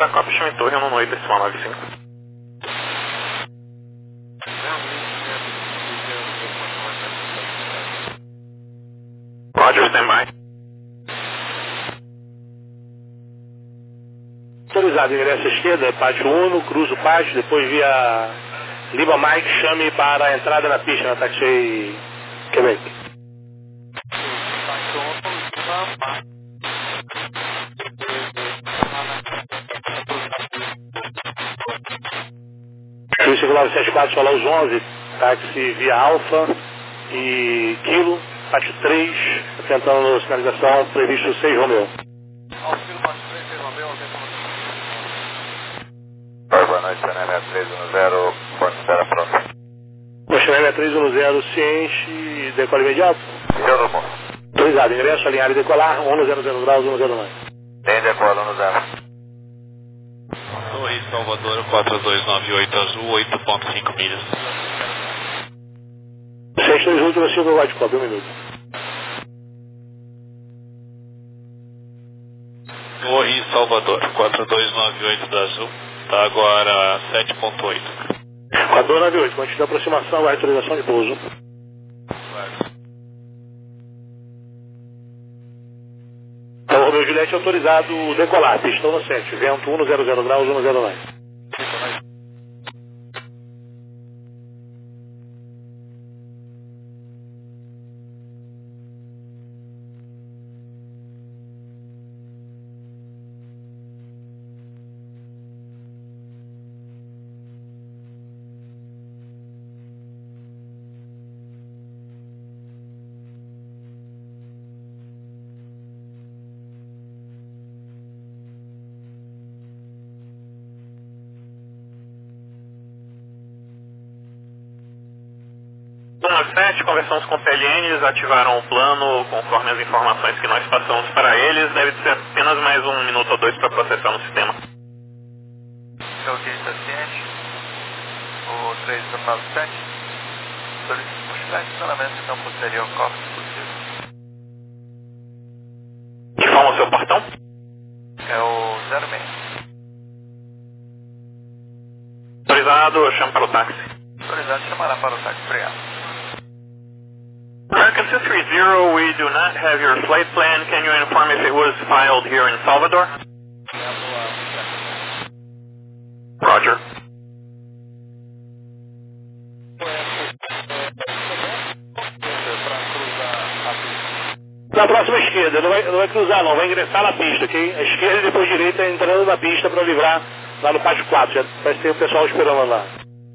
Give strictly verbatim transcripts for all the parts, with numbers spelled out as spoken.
para Copa, chame torre um oito decimal nove cinco. Roger, standby. Autorizado, ingresso à esquerda, pátio um, cruza o pátio, depois via Lima Mike, chame para a entrada na pista, na taxi Quebec. Cruz circular sete quatro, solar os onze, táxi via Alfa e Kilo, pátio três, tentando sinalização, previsto seis Romeu. Boa noite, Chanel três um zero, porta espera pronto. O Chanel três um zero se enche e decola imediato? Senhor Romão. Autorizado, ingresso, alinhar e decolar, um zero zero graus, um zero nove. Tem decola, um zero. Torre Salvador quatro dois nove oito azul, oito ponto cinco milhas. seis três oito, você vai de copa, um minuto. Torre Salvador quatro dois nove oito da azul, está agora sete ponto oito. quatro dois nove oito, continua a aproximação, vai autorização de pouso. Então, Romeu Juliette autorizado decolar, pistão no sete, vento um zero zero graus, um zero nove. sete, conversamos com o P L N, eles ativaram o plano conforme as informações que nós passamos para eles. Deve ser apenas mais um minuto ou dois para processar no sistema. Autista ciente, o três nove sete, solicito buscar estacionamento de campo posterior, corpo possível. Informa o seu portão? É o zero seis. Autorizado, chamo para o táxi. Autorizado, chamará para o táxi, obrigado. American two three zero, we do not have your flight plan. Can you inform if it was filed here in Salvador? Roger. Na próxima esquerda, não vai, não vai cruzar não, vai ingressar na pista, ok? A esquerda e depois direita entrando na pista para livrar lá no pátio quatro, já vai ter o pessoal esperando lá.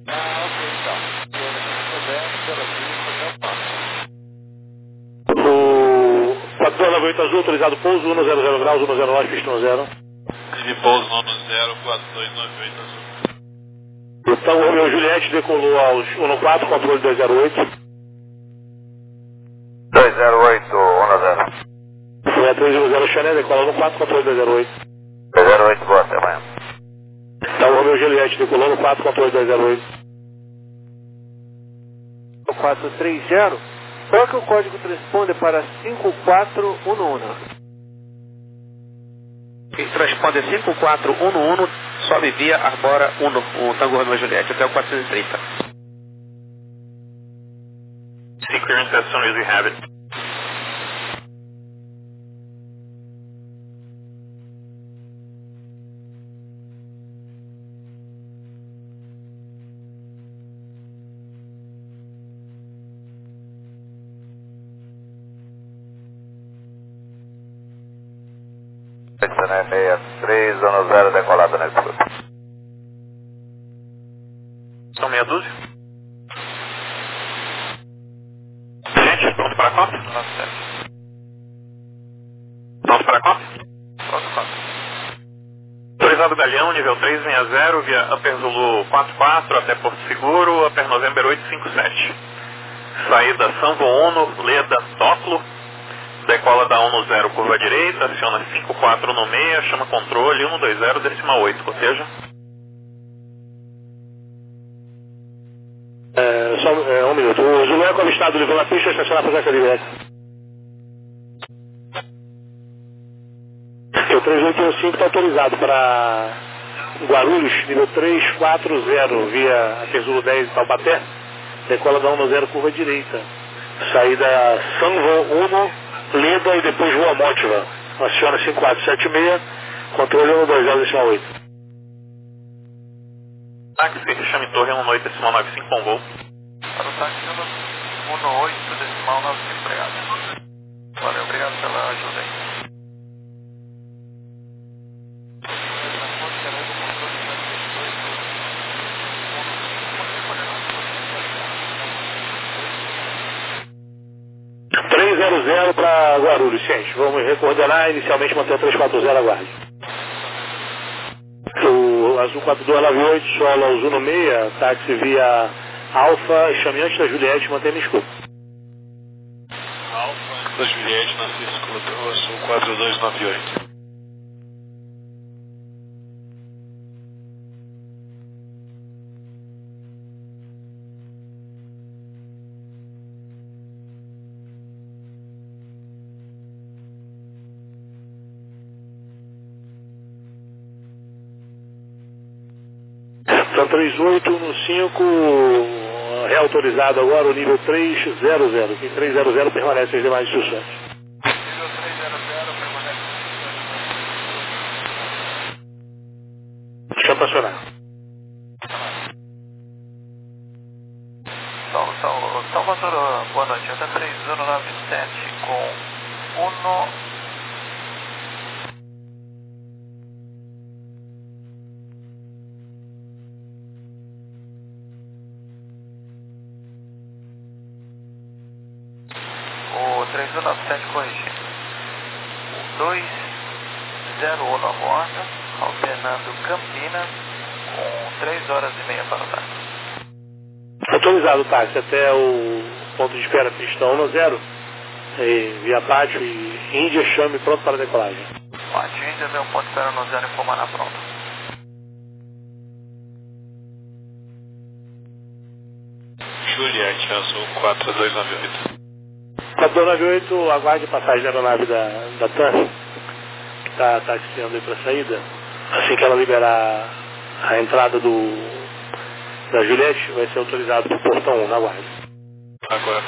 O quatro dois nove oito azul, autorizado pouso, um zero zero graus, um zero nove, pista um zero. De pouso um zero quatro dois nove oito azul. Então o Romeu Juliette decolou aos um quatro, controle dois zero oito. dois zero oito, um zero. Foi a três um zero Chanel, decola no quatro, controle dois zero oito. dois zero oito, boa, até amanhã. Então o Romeu Juliette decolou no quatro, controle dois zero oito. quatro três zero. Qual que é o código transponder para cinco quatro um um? O transponder cinco quatro um um sobe via Arbora um, o Tango Romeo Juliette, até o quatrocentos e trinta. See clearance as soon as we have it. seis três um zero, decolada na escuta. São meia dúzia. Gente, pronto para a Copa? Pronto para a Copa? Pronto, Copa. Autorizado Galeão, nível três seis zero, via Upper Zulu quatro quatro até Porto Seguro, Upper November oito cinco sete. Saída Sanvo Uno, Leda, Tóculo. Decola da um zero, curva direita, aciona cinco quatro no meio, chama controle um dois zero, decimal oito, coteja. É, só é, um minuto. O Zuleco avistado levou na pista, estacionar para a direta. O três oito um cinco está autorizado para Guarulhos, nível três quatro zero, via Tesulo dez Taubaté, decola da um zero, curva direita. Saída Sanvo um, Leda e depois Rua Mótiva. Aciona cinco quatro sete seis, controle um dois zero decimal oito. Táxi, chame Torre um oito decimal nove cinco, bom voo. Para o táxi um oito decimal nove cinco, obrigado. Valeu, obrigado pela ajuda aí. três zero zero para Guarulhos, gente. Vamos recoordenar, inicialmente manter três quatro zero, aguarde. O Azul quatro dois nove oito, solo Azul no meia, táxi via Alfa, chame antes da Juliette, mantém no escudo. Alfa da Juliette na escudo, Azul quatro dois nove oito. Então três oito um cinco, reautorizado agora o nível três zero zero. Em três zero zero permanece as demais instruções. Nível três zero zero, permanece. Chama para acionar. Sal, sal, Salvador, boa noite. Até três zero nove sete com um. três zero nove sete corrigindo. dois zero um a bordo, alternando Campinas com três horas e meia para o táxi. Autorizado o táxi até o ponto de espera Tristão no zero, e, via Pátio e Índia, chame pronto para decolagem. Pátio Índia, vê um ponto de espera no zero, informar na pronta. Juliette, Azul quatro dois nove oito. quatro dois nove oito, aguarde passagem da aeronave da, da T A N, que está taxiando aí para a saída. Assim que ela liberar a entrada do, da Juliette, vai ser autorizado para o portão um, na guarda. Agora.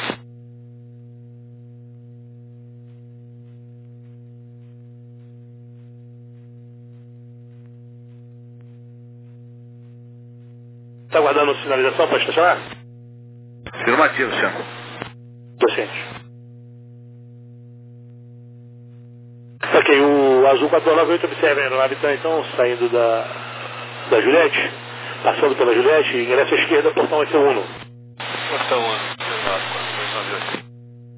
Está aguardando sinalização para estacionar? Afirmativo, senhor. Docente. Ok, o Azul quatro dois nove oito observa a aeronave TAM, então, saindo da, da Juliette, passando pela Juliette, ingressa à esquerda, portão vai ser um. Portão um, exato, quatro dois nove oito.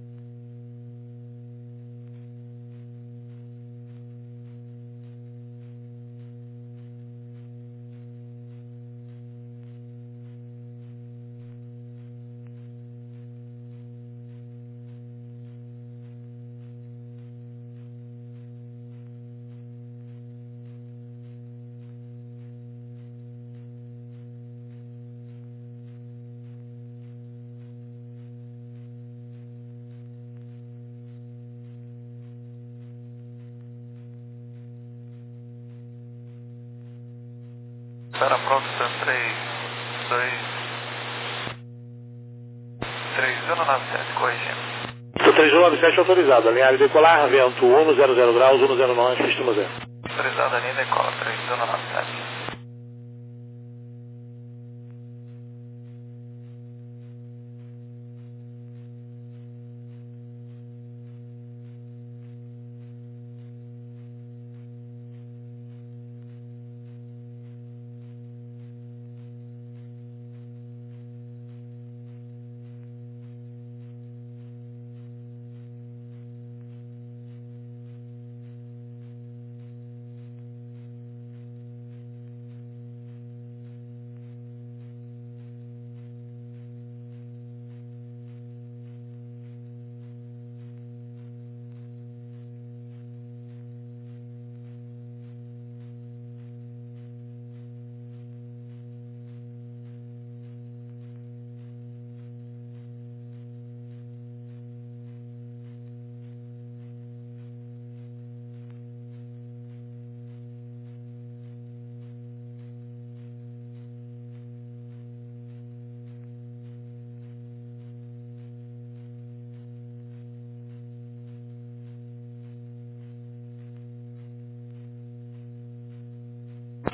Espera pronto, três dois três zero nove sete, corrigindo. três zero nove sete autorizado, alinhar e decolar, vento um zero zero graus, um zero nove, estima zero. Autorizado, linha decola, três zero nove sete.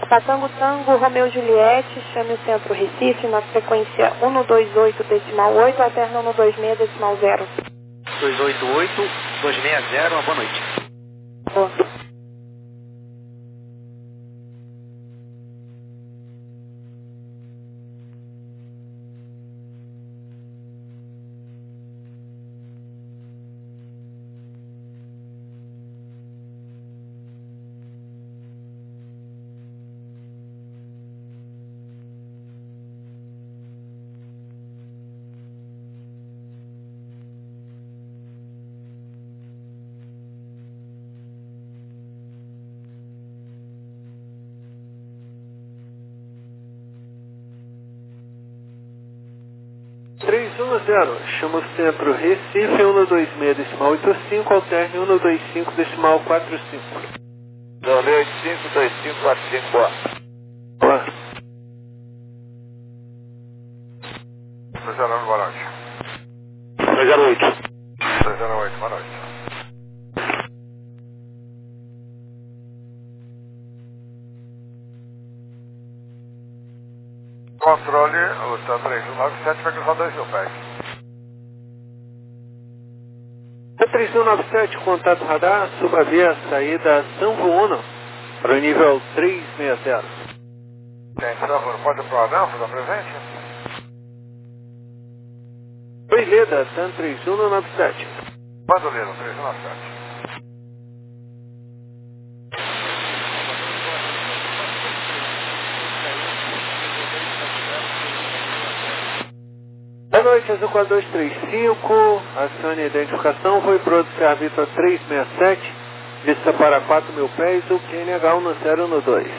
Tá, Tango Tango, Romeu Juliette, chame o centro Recife na frequência um dois oito decimal oito, alterna um dois seis decimal zero. dois oito oito, dois seis zero, uma boa noite. Boa. três um zero, chama o centro Recife, um dois seis decimal oito cinco, alterne um dois cinco decimal quatro cinco. dois oito cinco, dois cinco quatro cinco, boa. Boa. dois zero nove, boa noite. dois zero oito. dois zero oito, boa noite. Controle, o TAM três um nove sete vai cruzar dois mil pés. três um nove sete, contato radar, suba via saída Sanvo Uno, para o nível três seis zero. Tem Sanvo, pode ir para o Adão, fazer presente? Oi, Leda, TAM três um nove sete. Manda o Leda, três um nove sete. Boa noite, Azul quatro dois três cinco, acione a identificação, foi produto Arbitra três seis sete, vista para quatro mil pés, o Q N H um zero um dois.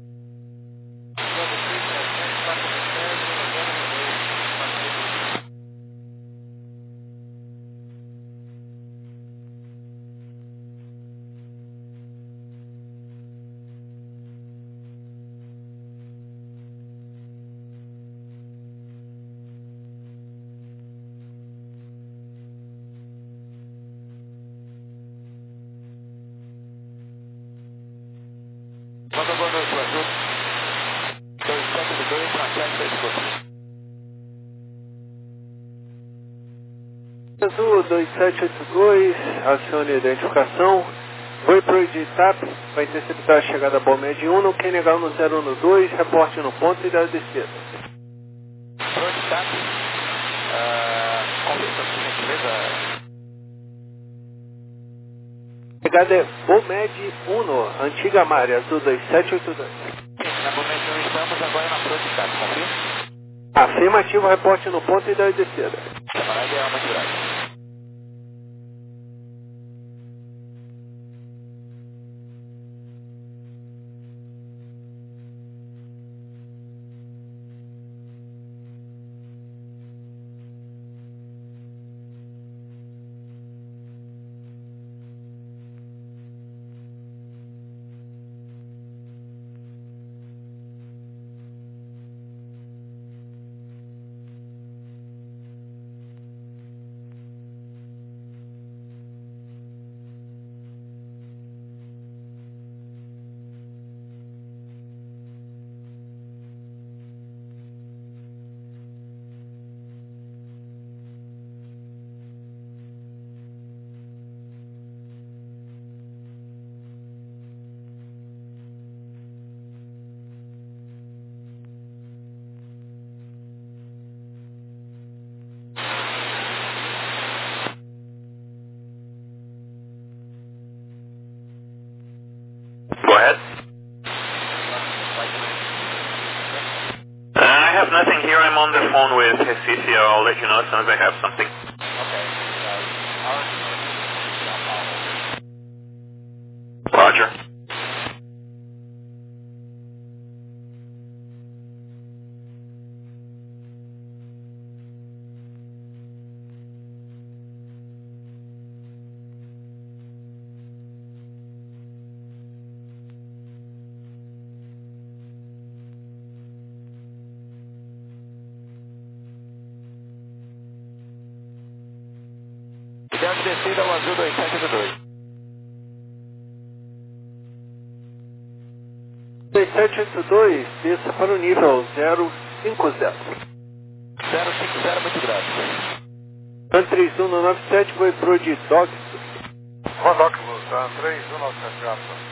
Manda boa noite, Brasil. dois sete dois para sete três quatro. Azul dois sete oito dois, acione a identificação, foi pro Editap, vai interceptar a chegada Balmed um, no Q N H um zero um dois, reporte no ponto e da descida. Pro Editap, conversa por gentileza. Chegada é Balmed um, antiga Mare, Azul dois sete oito dois. Na Balmed um estamos agora na Pro Editap, confirma? Afirmativo, reporte no ponto e da descida. Camarada é uma tiragem. Go ahead. Uh, I have nothing here. I'm on the phone with Recife. I'll let you know as soon as I have something. Okay. Roger. Ideal de descida ao Azul dois sete oito dois. dois sete oito dois, desça para o nível zero cinco zero. zero cinco zero, muito grave. Van três um nove sete, foi pro de Dox. Van Dox, tá? três um nove sete, graças.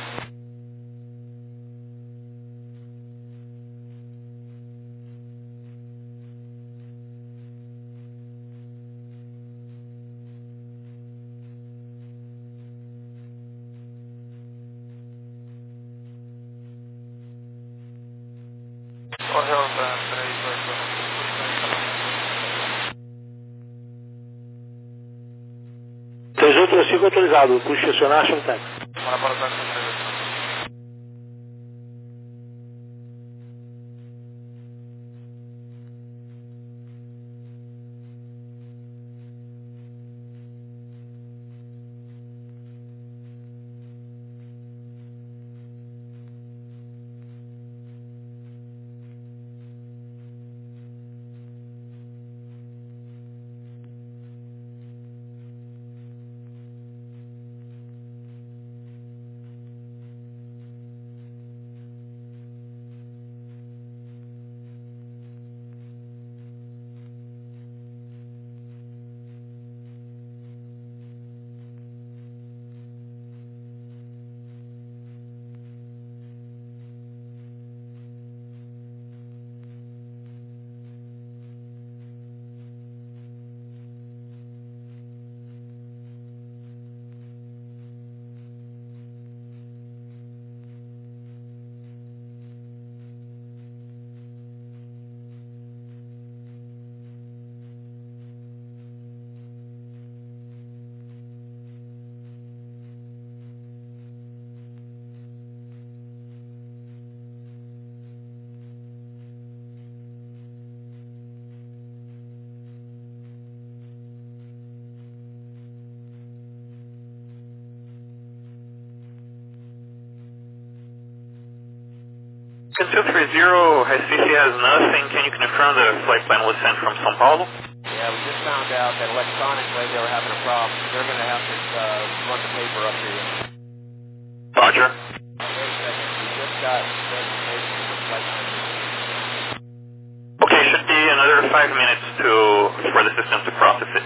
Correu Van três oito um. três oito três cinco autorizado, puxa estacionar, chama o tanque. Bora para o táxi três oito um. two three zero, Recife has nothing. Can you confirm the flight plan was sent from São Paulo? Yeah, we just found out that electronically they were having a problem. They're going to have to uh, run the paper up to you. Roger. Wait a second. We just got notification from the flight plan. Okay, should be another five minutes to for the system to process it.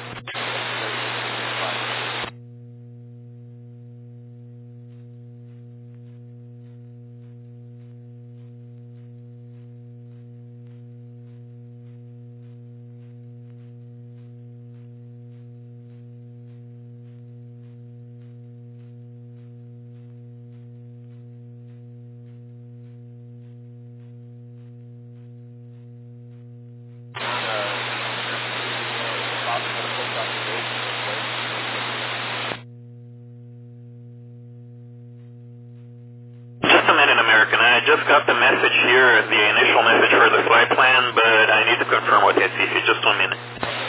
I just got the message here, the initial message for the flight plan, but I need to confirm with Recife. Just one minute.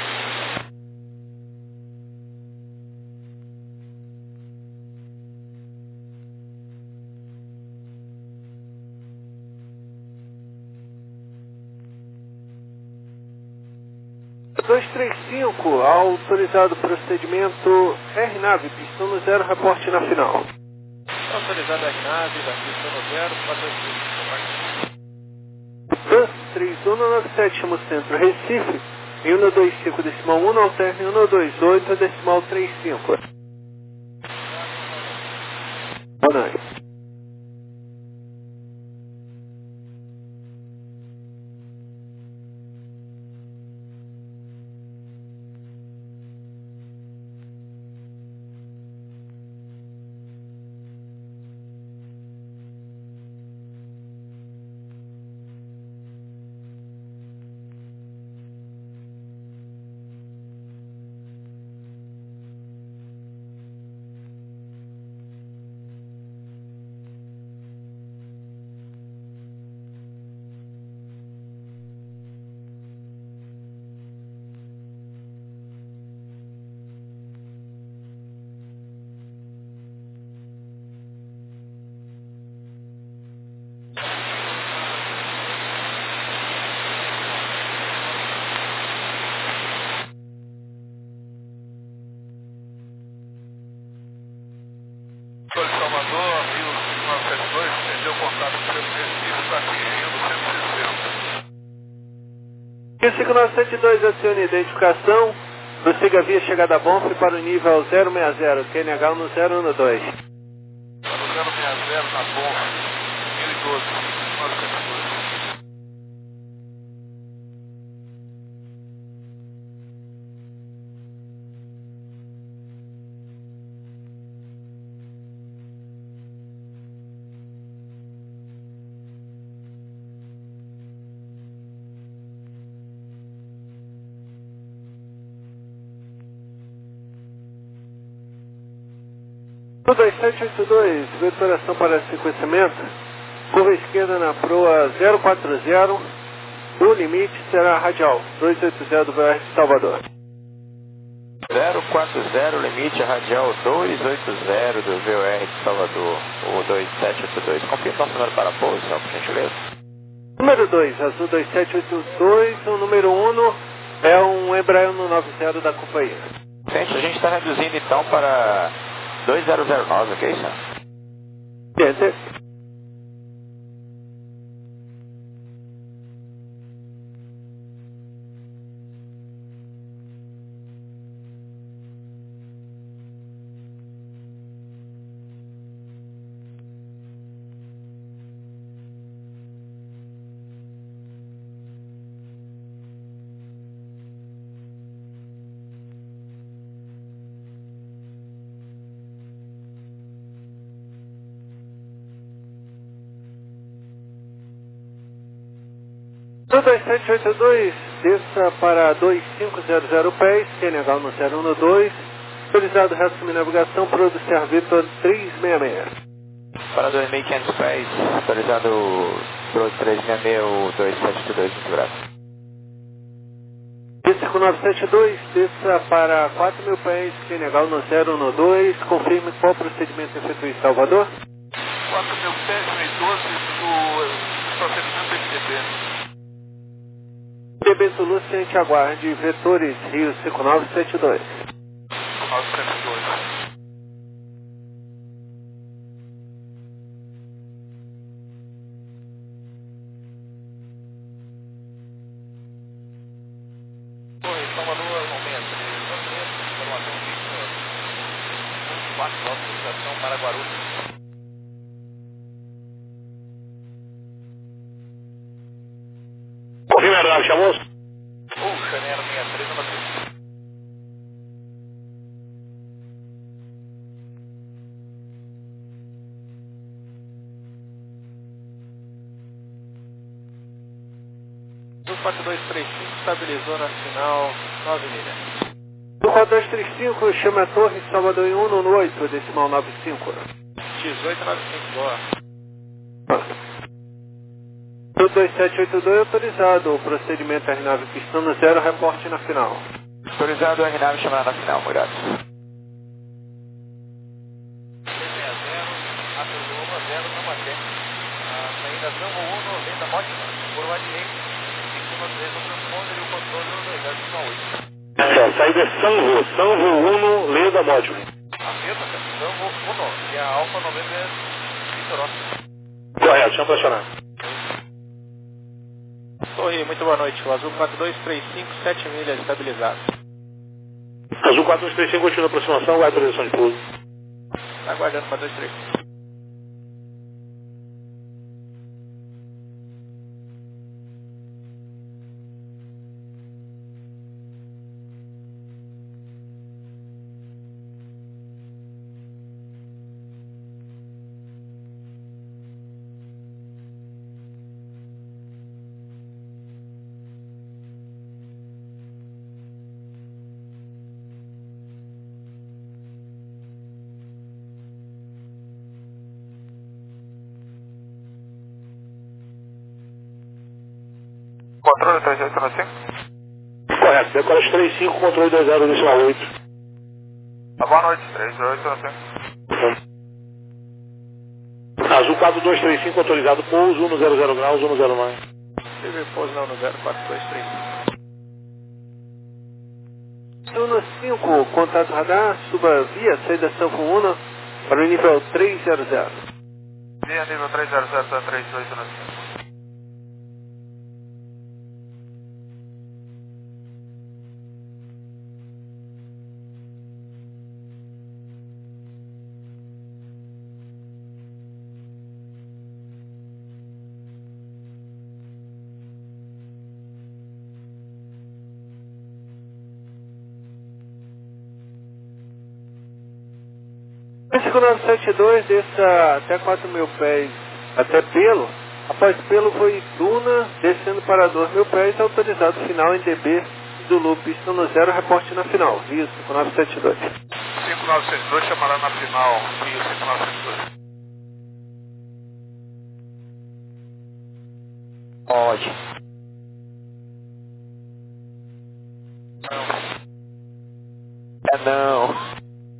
dois três cinco, autorizado procedimento R nave, pistão no zero, reporte na final. Autorizado R nave, da pista no zero, quatro dois três um nove sete, chama o centro Recife, em um dois cinco decimal um, alterne um dois oito decimal trinta e cinco. Boa noite. cinco nove sete dois, acione identificação. Prossiga via chegada a Bonf para o nível zero seis zero, Q N H no zero um dois. Para o zero seis zero na Bonf, mil e doze, nove sete dois. dois sete oito dois, veturação para sequenciamento, curva esquerda na proa zero quatro zero, o limite será radial, dois oito zero do V O R de Salvador. zero quatro zero, limite radial dois oito zero do V O R de Salvador, o dois sete oito dois. Confirma nosso número para pouso, senhor, por gentileza. Número dois, Azul dois sete oito dois, o número um é um Embraer noventa da companhia. Gente, a gente está reduzindo então para dois zero zero nove, ok, senhor? Enter. dois sete oito dois, desça para dois cinco zero zero pés, Q N H no zero um dois, autorizado resto de navegação, Producer Vitor trezentos e sessenta e seis. Para dois mil e quinhentos pés, autorizado Pro trezentos e sessenta e seis, o dois sete oito dois, muito grato. cinco nove sete dois, desça para quatro mil pés, Q N H no zero um dois, confirme qual procedimento efetuou em Salvador. quatro mil pés, mil e doze, do procedimento M D P. D B Zulu, ciente aguarde, vetores Rio cinco nove sete dois. cinco nove sete dois. Oi, Salvador, aumenta. Informação quatro, autorização para Guarulhos. Confirma a aeronave, chamou? Puxa, né? Era sessenta e três, número três. quatro dois três cinco estabilizou na final nove milhas. O quatro dois três cinco chama a torre Salvador em um no oito, decimal nove cinco. dezoito nove cinco, boa. O dois sete oito dois autorizado, o procedimento R nove pistão no zero, reporte na final. Autorizado R nove chamar na final, obrigado. Saída Zango um, venda Mótima, por lá direito, em cima do resto do transponder e o controle no dois zero oito. É, saída é Sanvo, Sanvo um, Leda Mótima. A mesma, Zango um, e a Alfa noventa é Vitor Oscar. Correto, chama para acionar. Torre, muito boa noite. O Azul quatro dois três cinco, sete milhas estabilizado. Azul quatro dois três cinco, continua a aproximação, aguarda a autorização de pouso. Está aguardando quatro dois três cinco. Controle três oito nove cinco? Correto, decora três cinco, controle dois zero, decimal oito. Boa noite, três oito nove cinco. Azul quatro dois três cinco, autorizado pouso, um no zero zero graus, um no zero nove. Teve pouso não no zero quatro dois três cinco. Turno cinco, contato radar, suba via saída Sanfo um para o nível três zero zero. Via nível três zero zero, três oito nove cinco. cinco nove sete dois, desça até quatro mil pés, até Pelo. Após Pelo foi Duna, descendo para dois mil pés, autorizado final em D B do Loop, pistão no zero, reporte na final, Rio cinco nove sete dois. cinco nove sete dois chamará na final, Rio cinco nove sete dois. Pode. É não.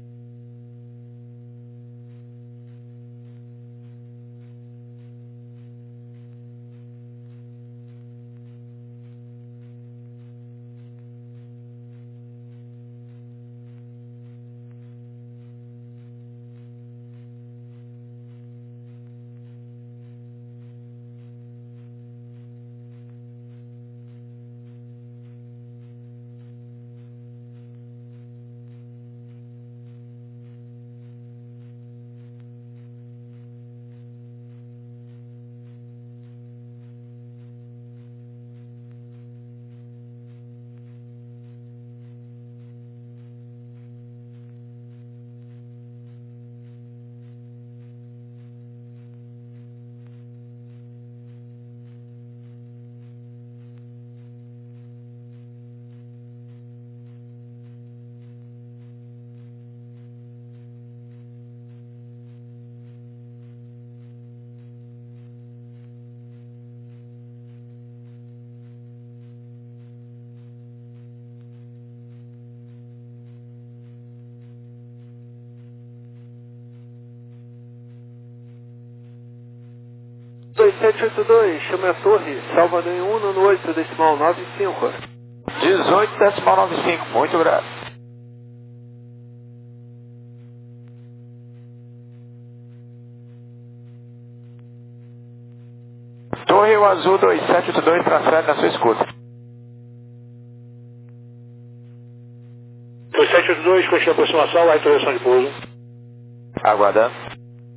dois sete oito dois, chame a torre, Salvador em um no oito, decimal nove cinco. dezoito, decimal nove cinco, muito grato. Torre Rio Azul dois sete oito dois, transfere na sua escuta. dois sete oito dois, continua a aproximação, lá em direção de pouso. Aguardando.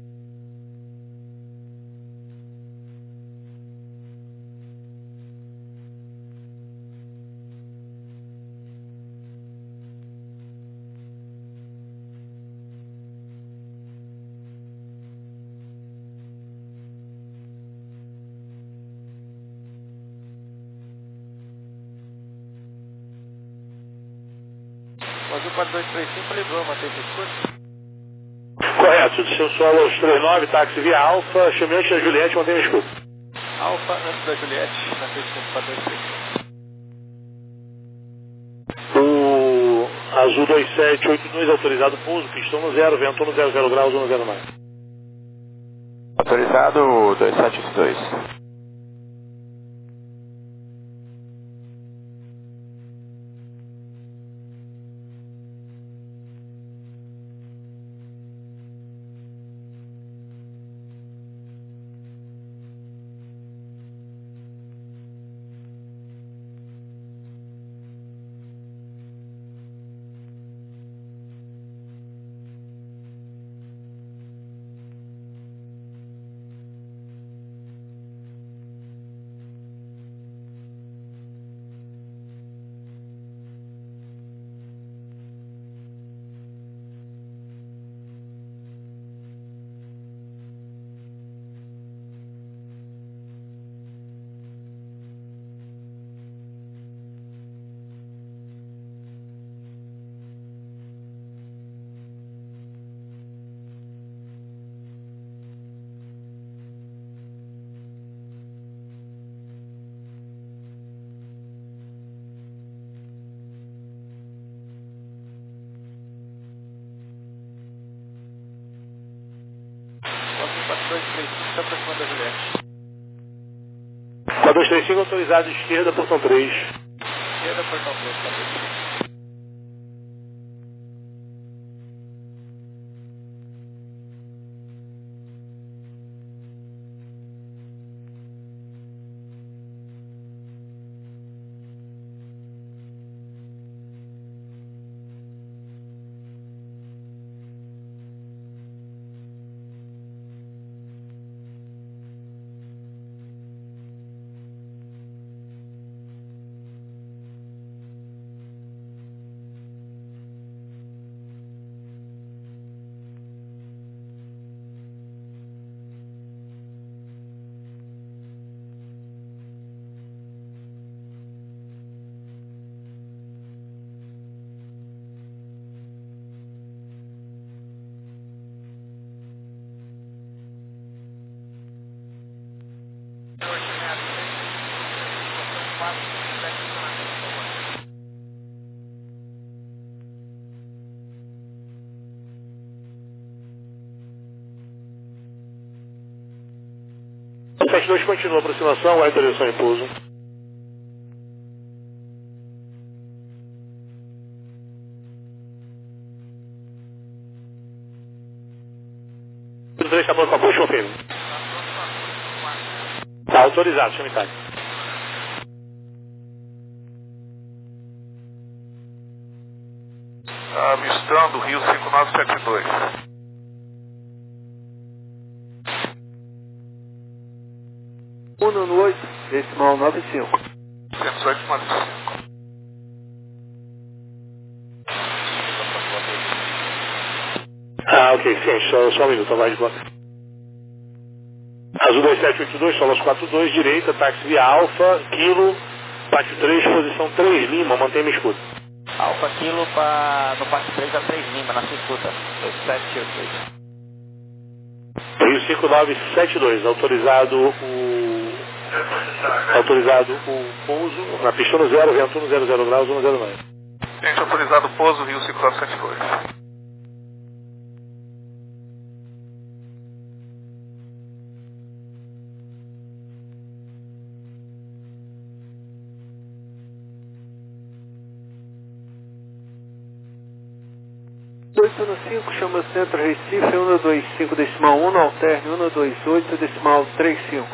O Azul quatro dois três cinco livrou, manteve a escuta. Correto, desceu solo aos trinta e nove, táxi via Alfa, chame antes da Juliette, mantém a escuta. Alfa antes da Juliette, na frente do quatro dois três cinco. O Azul dois sete oito dois, autorizado pouso, pistão no zero, vento no zero zero graus, um zero mais. Autorizado dois sete oito dois. quatro dois três cinco está aproximando da Juliette. quatro dois três cinco, autorizado esquerda, portão três. Esquerda, portão três, quatro dois três cinco. sete dois continua a aproximação, vai em direção em pouso. três está pronto para push, confirme. Está autorizado, chama Itália. Avistando Rio cinco nove sete dois. um no oito, decimal nove cinco. cento e oito nove cinco. Ah, ok, sim, só, só um minuto, vai de volta. Azul dois sete oito dois, Solos quatro dois, direita, táxi via Alfa, Kilo, Pátio três, posição três Lima, mantenha me escuta. Alfa Kilo para no Pátio três a três Lima, na escuta. dois sete oito dois. Rio cinco nove sete dois, autorizado o... autorizado o pouso na pista no zero, vento no zero zero graus, um zero nove. Gente, autorizado pouso Rio cinco nove sete dois. oito no cinco, chama Centro Recife, um dois cinco decimal um, alterne um dois oito decimal três cinco.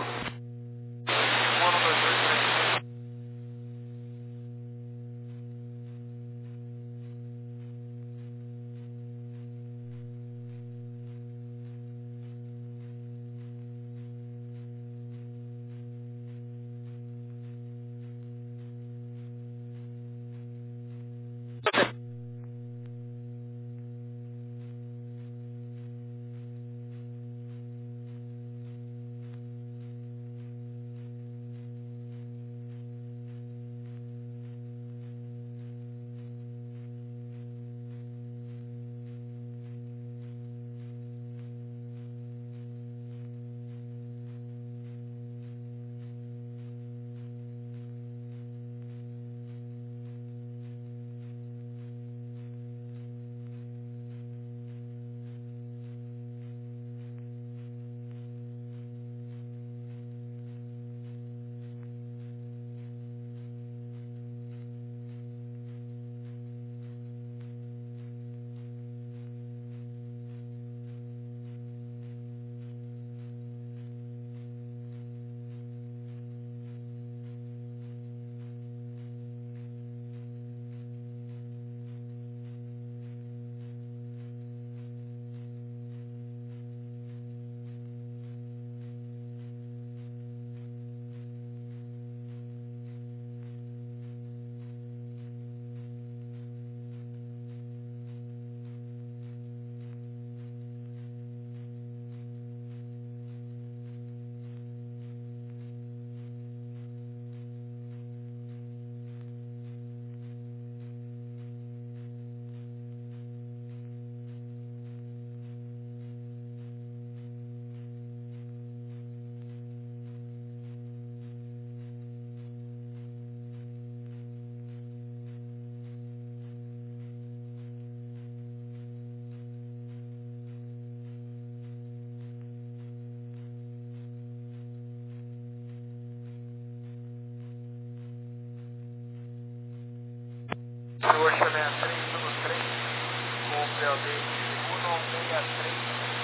Senhor Chanel três um três, com o P L D um seis três,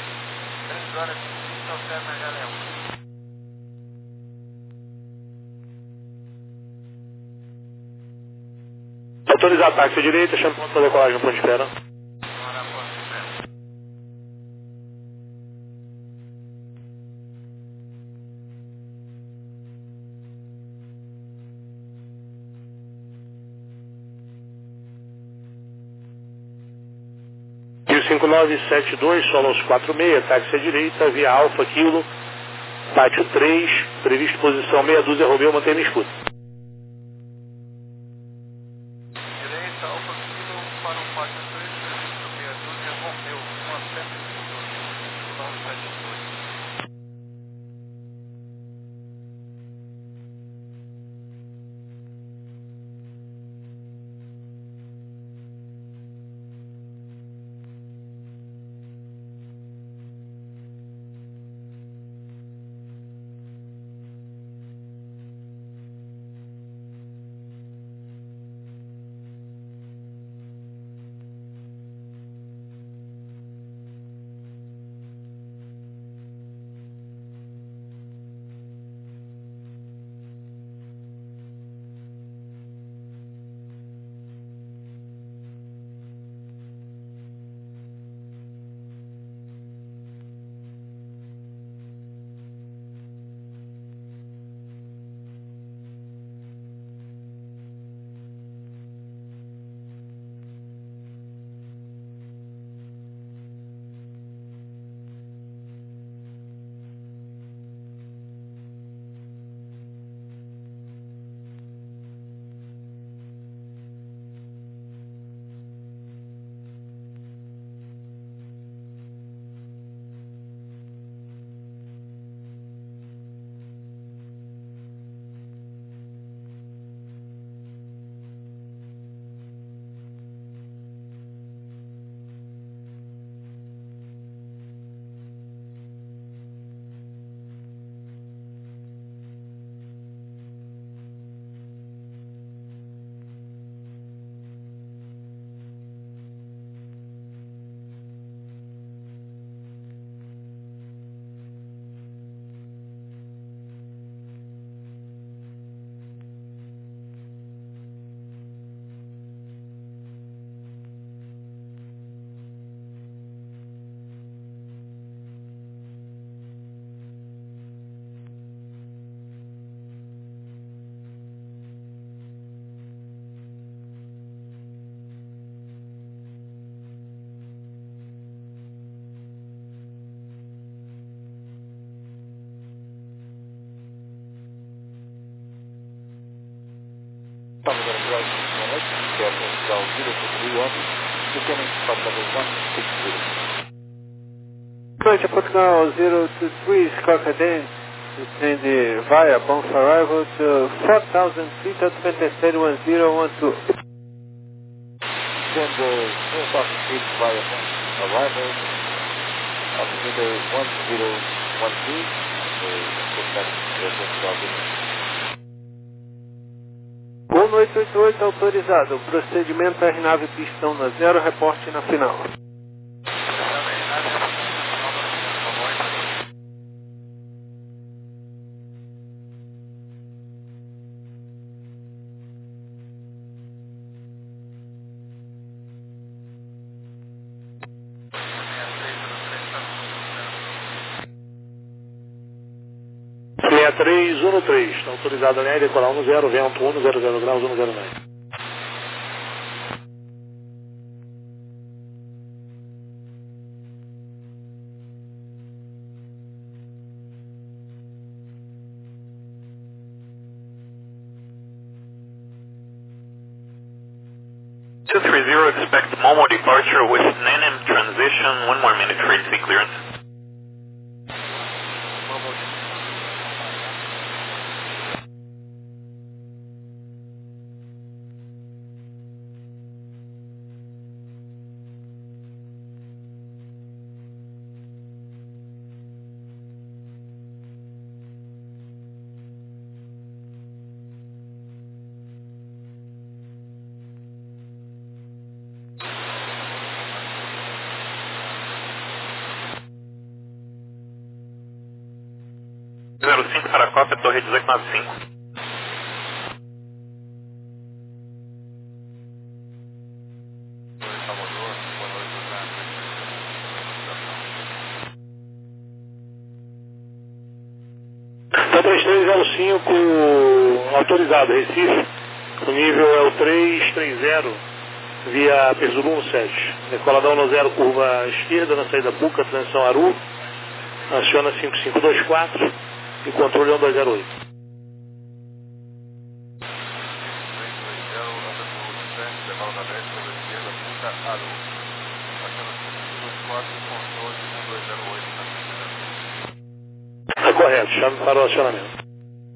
três horas e trinta, alterna Galé um. Autorizado táxi à direita, chama ponto para decolagem no ponto de espera. cinco nove sete dois, Solos quatro seis, táxi à direita, via Alfa, Kilo, Pátio três, previsto posição meia dúzia, Romeu, mantenha me escuta. Direita, Alfa, Kilo, para o Pátio três, previsto meia dúzia, Romeu, mantenha me escuta, cinco nove sete dois. maintaining stop level one six zero. Flight Portugal zero two three, Scocaden, descend via bounce arrival to four thousand feet, altitude one zero one two. Descend four thousand feet via bounce arrival, altitude one zero one two, Gol oito oito oito autorizado, procedimento aeronave pistão na zero, reporte na final. seis três um três, está autorizado a linha decolar um zero, vento um zero zero graus, um zero nove. two three zero, expect Momo departure with N N M transition, one more minute for A T C clearance. zero cinco para a cópia, torre dezoito noventa e cinco. Então três três zero cinco, autorizado, Recife. O nível é o três três zero, via Perzulu sete. Decoladão no zero, curva esquerda, na saída Buca, transição Aru. Aciona cinco cinco dois quatro e controle um dois zero oito. Está correto, chame para o acionamento.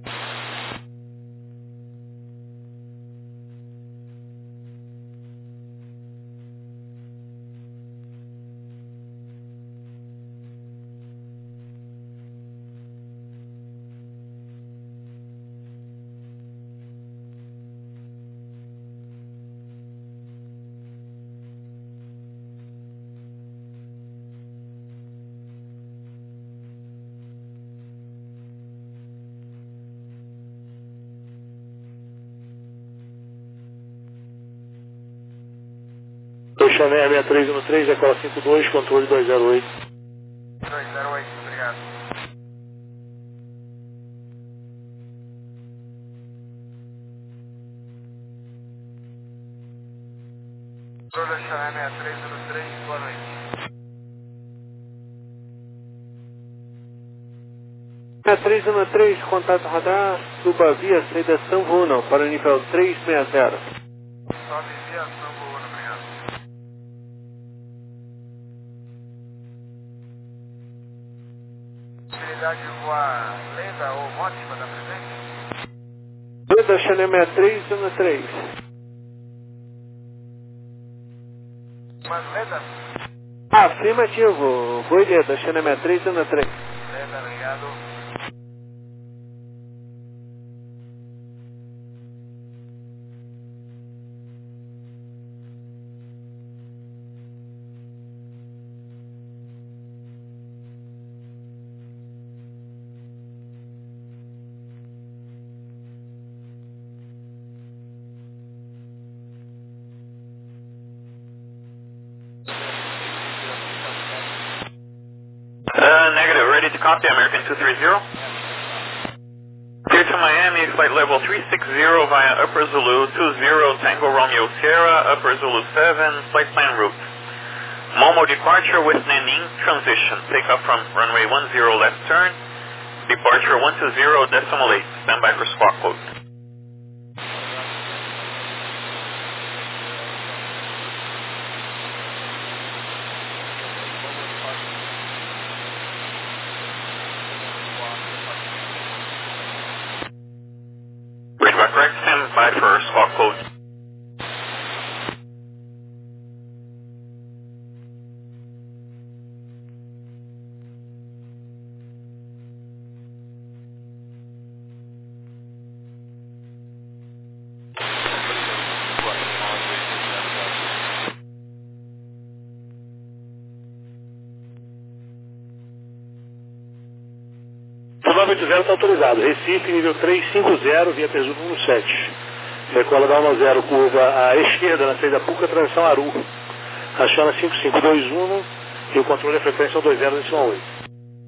Chanel seis três um três, decola cinco dois, controle dois zero oito. dois zero oito, obrigado. Controle Chanel seis três um três, boa noite. seis três um três, contato radar, suba via saída São Bruno para o nível três seis zero. Sobe via São Bruno, obrigado. Possibilidade de voar Leda ou Mótima da presente? Leda Chanel seis três um três. Mas Leda? Afirmativo, foi Leda Chanel seis três um três. Leda, obrigado. Uh, negative, ready to copy, American two three zero. Clear to Miami, flight level three six zero via Upper Zulu two zero Tango Romeo Sierra, Upper Zulu seven, flight plan route. Momo departure with Nenin transition. Take off from runway one zero left turn. Departure one two zero decimal eight. Stand by for squawk code. Uh, correct, stand by for squawk code. nove oito zero está autorizado. Recife, nível trezentos e cinquenta, via Peso sete. Decola da zero, curva à esquerda, na saída Puca, transição Aru. Achando cinco cinco dois um e o controle é frequência dois zero decimal oito.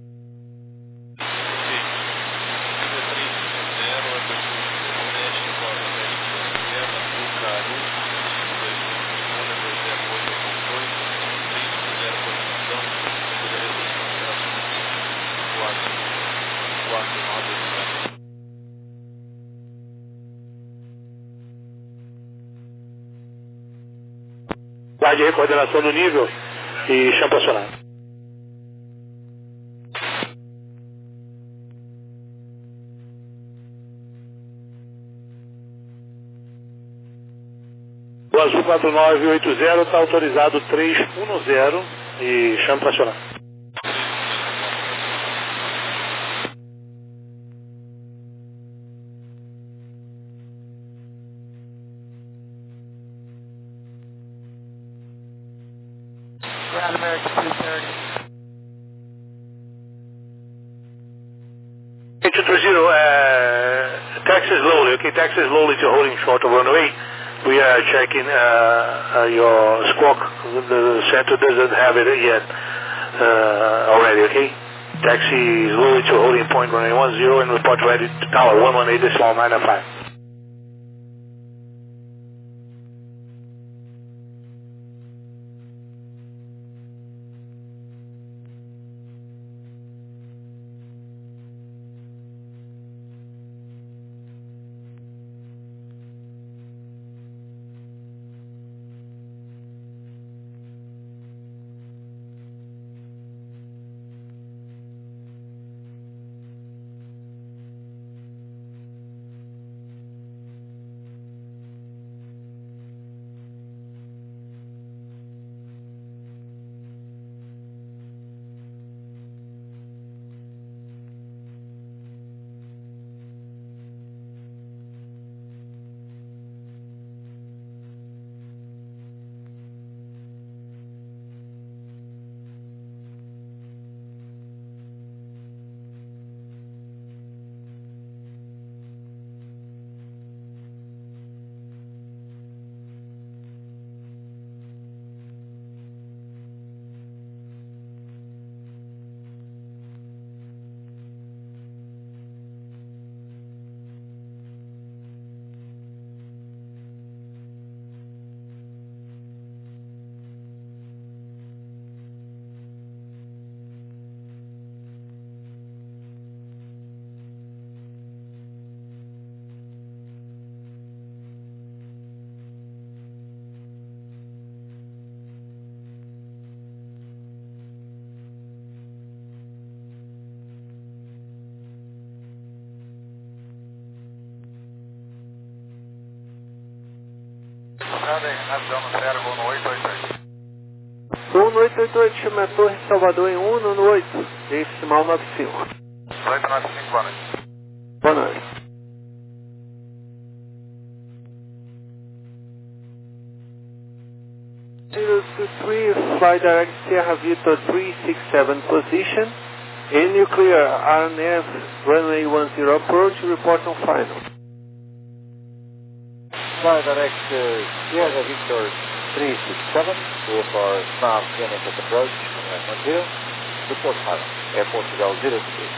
Guarde a coordenação do nível e chama acionado. O azul quatro nove oito zero está autorizado trezentos e dez e chama para acionar. Ground American two thirty. two thirty, uh, taxi slowly, okay, taxi slowly to holding short of runway. We are checking uh, uh, your squawk. The center doesn't have it yet uh, already, okay? Taxi slowly to holding point runway one zero and report ready to tower one one eight decimal nine five. Avião no zero, voo no oito oito oito. um no oito oito oito, chama a Torre Salvador em um no oito, decimal nove cinco. oito nove cinco, boa noite. Boa noite. zero two three, fly direct Sierra Victor three six seven position. In you clear R N F runway one zero approach, report on final. Fly direct uh, Sierra Victor three six seven, go for snap N F S approach, runway one zero, report final, Air Portugal zero three.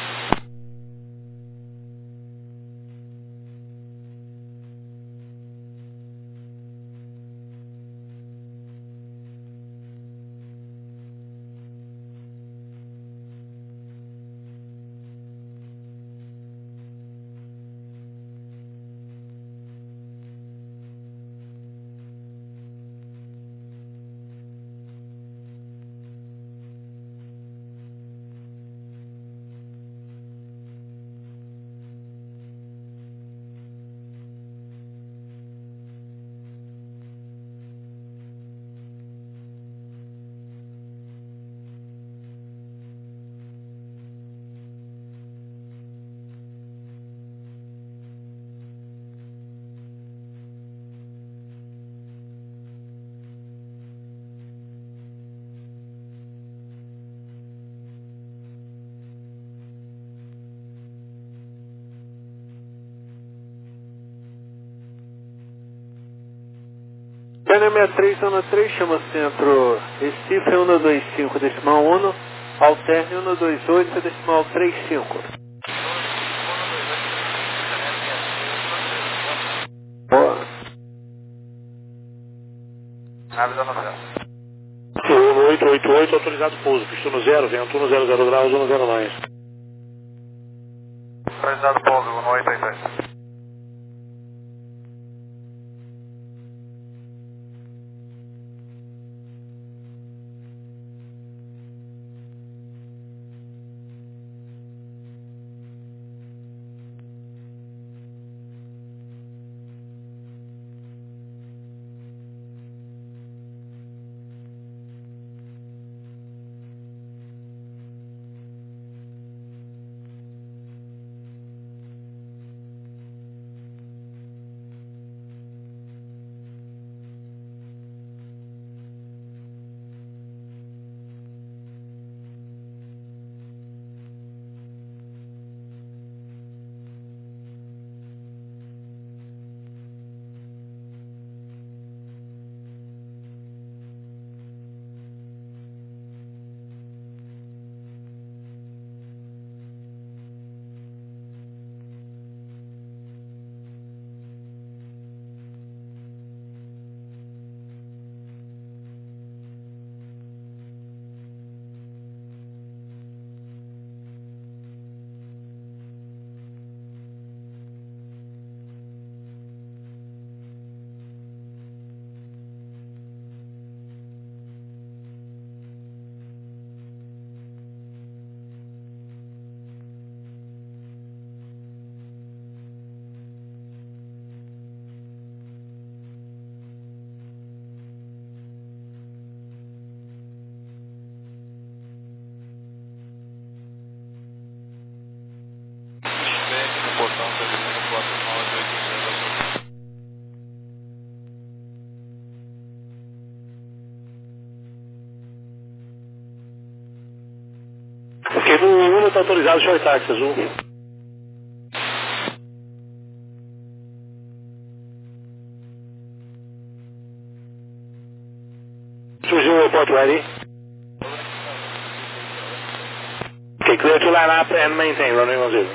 Goiânia sessenta e três, zona três, chama centro Recife cento e vinte e cinco, decimal um, alterne cento e vinte e oito, decimal trinta e cinco. Boa. Nave zona zero. um oito oito oito, autorizado pouso, pista no zero, vento um zero zero graus, um zero mais. Autorizado pouso, um oito oito oito. Ok, no Uno está autorizado o short taxi azul. Surgiu o report ready. Ok, clear to line up and maintain, runway one zero.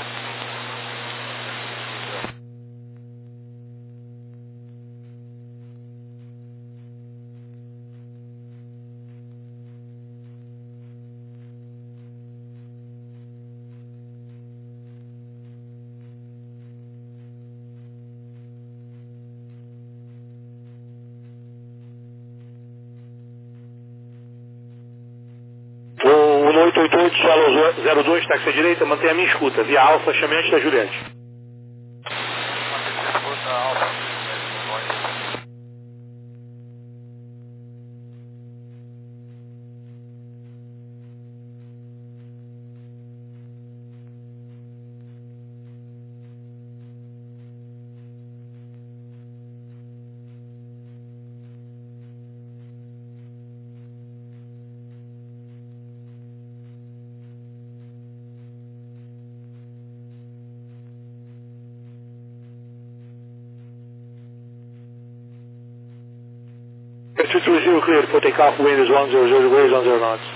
um oito oito oito, solo zero dois, táxi à direita, mantenha a minha escuta. Via Alfa, chame antes da Juliette. two two zero clear for takeoff, wind is one zero zero degrees, one zero knots.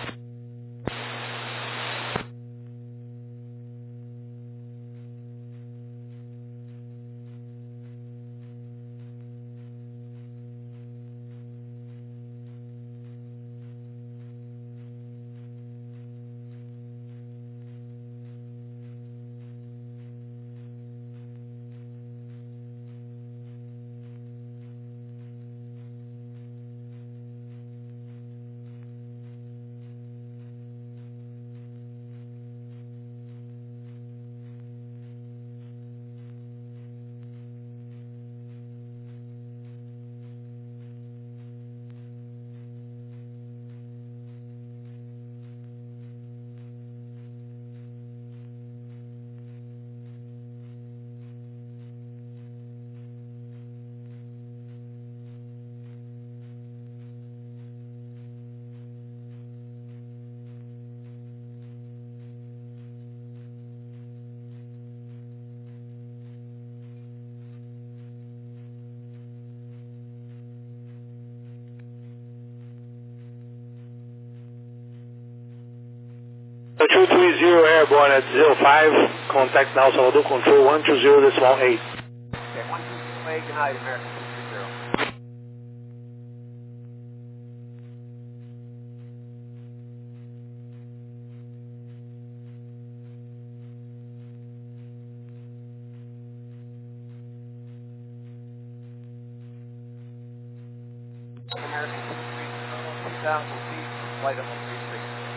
two three zero airborne at zero five, contact now Salvador, control one two zero decimal eight. Okay, one two zero eight, United American two three zero. American two three zero, two thousand feet, flight level three six.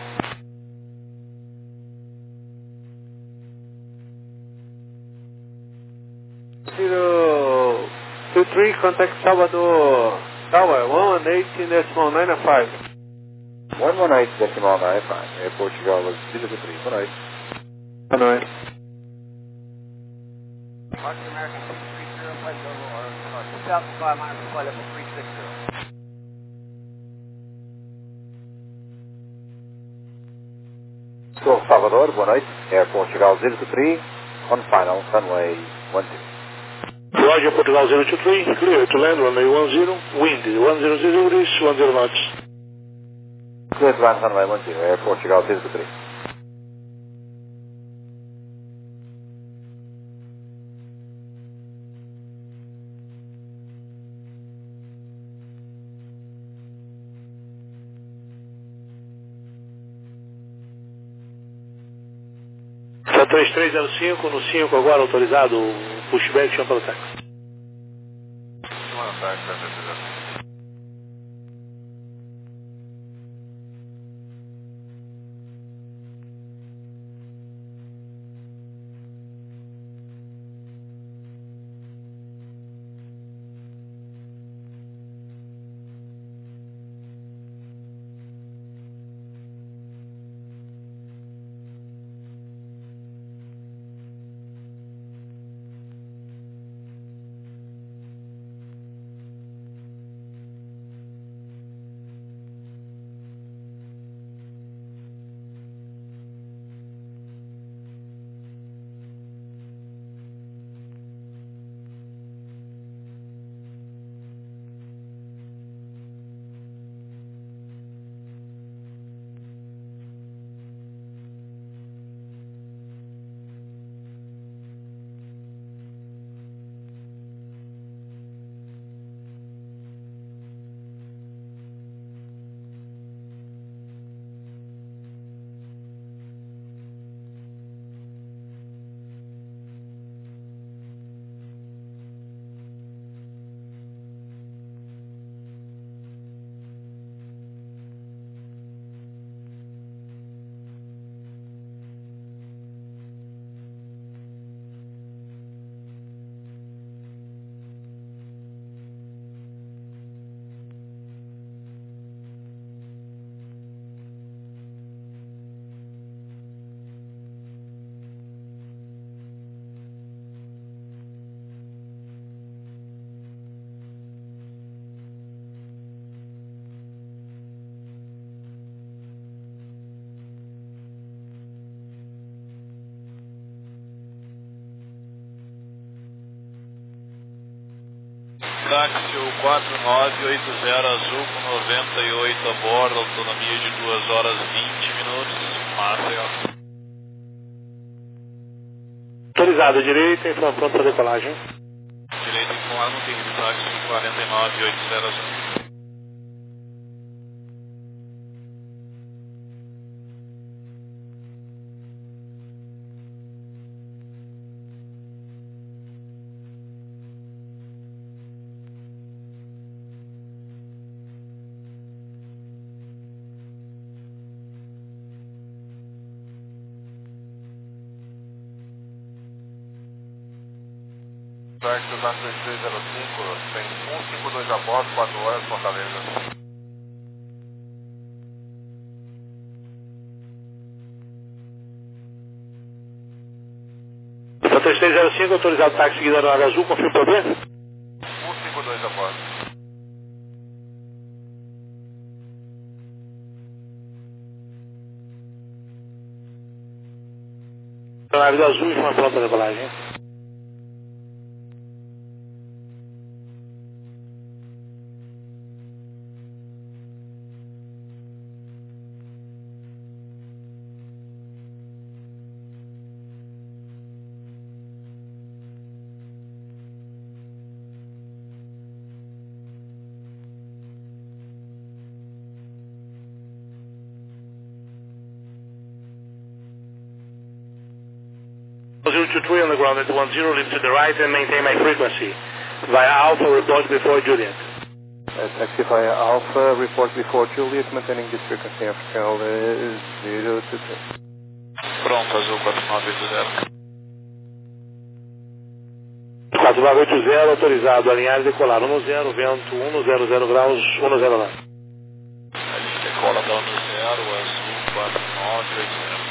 Zero two three, contact Salvador Tower, one one eight decimal nine five. one one eight decimal nine five, Air Portugal was zero two three, one eight. Boa noite. Martin American two three zero, flight level, or uh, two thousand five hundred, flight level three six zero. So Salvador, one eight, Air Portugal zero two three, on final, runway one zero. Roger, Portugal zero two three, clear to land, runway one zero, wind one zero zero degrees, one zero knots. Clear to land, runway one zero, Air Portugal zero two three. três três zero cinco, no cinco agora autorizado, pushback, chama para o táxi. Táxi quatro nove oito zero azul com noventa e oito a bordo, autonomia de duas horas e vinte minutos, Maceió. Autorizado, direita, então pronto para decolagem. Direita com ar no pico de táxi quatro nove oito zero azul. Táxi usando três três zero cinco, tem cento e cinquenta e dois a bordo, quatro horas, Fortaleza. três três zero cinco, autorizado táxi seguido na área azul, confirma o problema? cento e cinquenta e dois a bordo. Na área azul, uma pronta para decolagem. two three on the ground at one zero, leave to the right and maintain my frequency. Via Alpha, report before Juliet. Taxi via Alpha, report before Juliet, maintaining this frequency of channel zero two three. Pronto, Azul quatro nove oito zero. quatro nove oito zero, autorizado, alinhar e decolar um zero, vento um zero zero graus, um zero nove. Decola da um